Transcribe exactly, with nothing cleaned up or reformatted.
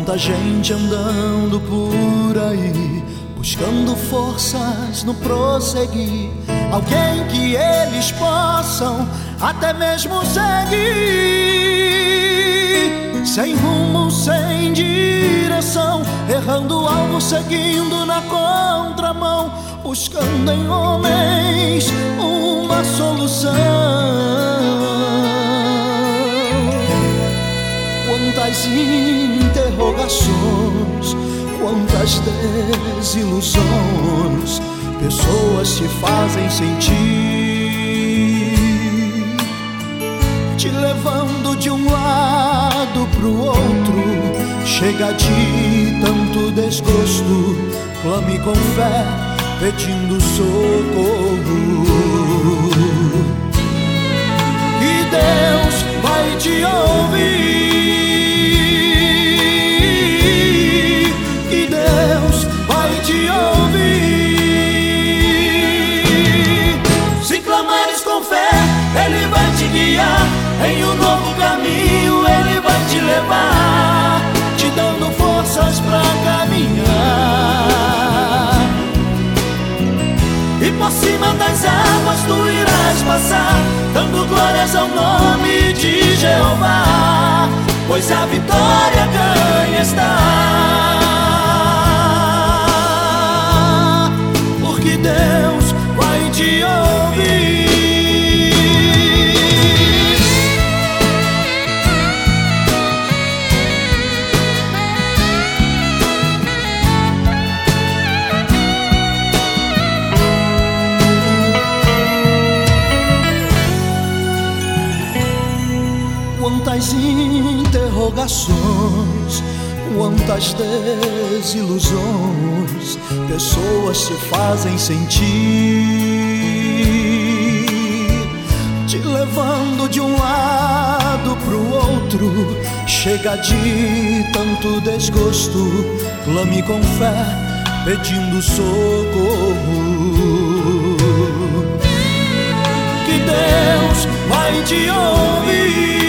Quanta gente andando por aí, buscando forças no prosseguir, alguém que eles possam até mesmo seguir. Sem rumo, sem direção, errando o alvo, seguindo na contramão, buscando em homens uma solução. Quantas interrogações, quantas desilusões, pessoas te fazem sentir, te levando de um lado pro outro. Chega de tanto desgosto, clame com fé, pedindo socorro, e Deus vai te ouvir. Te ouvir. Se clamares com fé, Ele vai te guiar em um novo caminho, Ele vai te levar, te dando forças pra caminhar. E por cima das águas tu irás passar, dando glórias ao nome de Jeová, pois a vitória ganha está. Deus vai te ouvir. Quantas interrogações, quantas desilusões, pessoas te fazem sentir, te levando de um lado pro outro. Chega de tanto desgosto, clame com fé, pedindo socorro, que Deus vai te ouvir.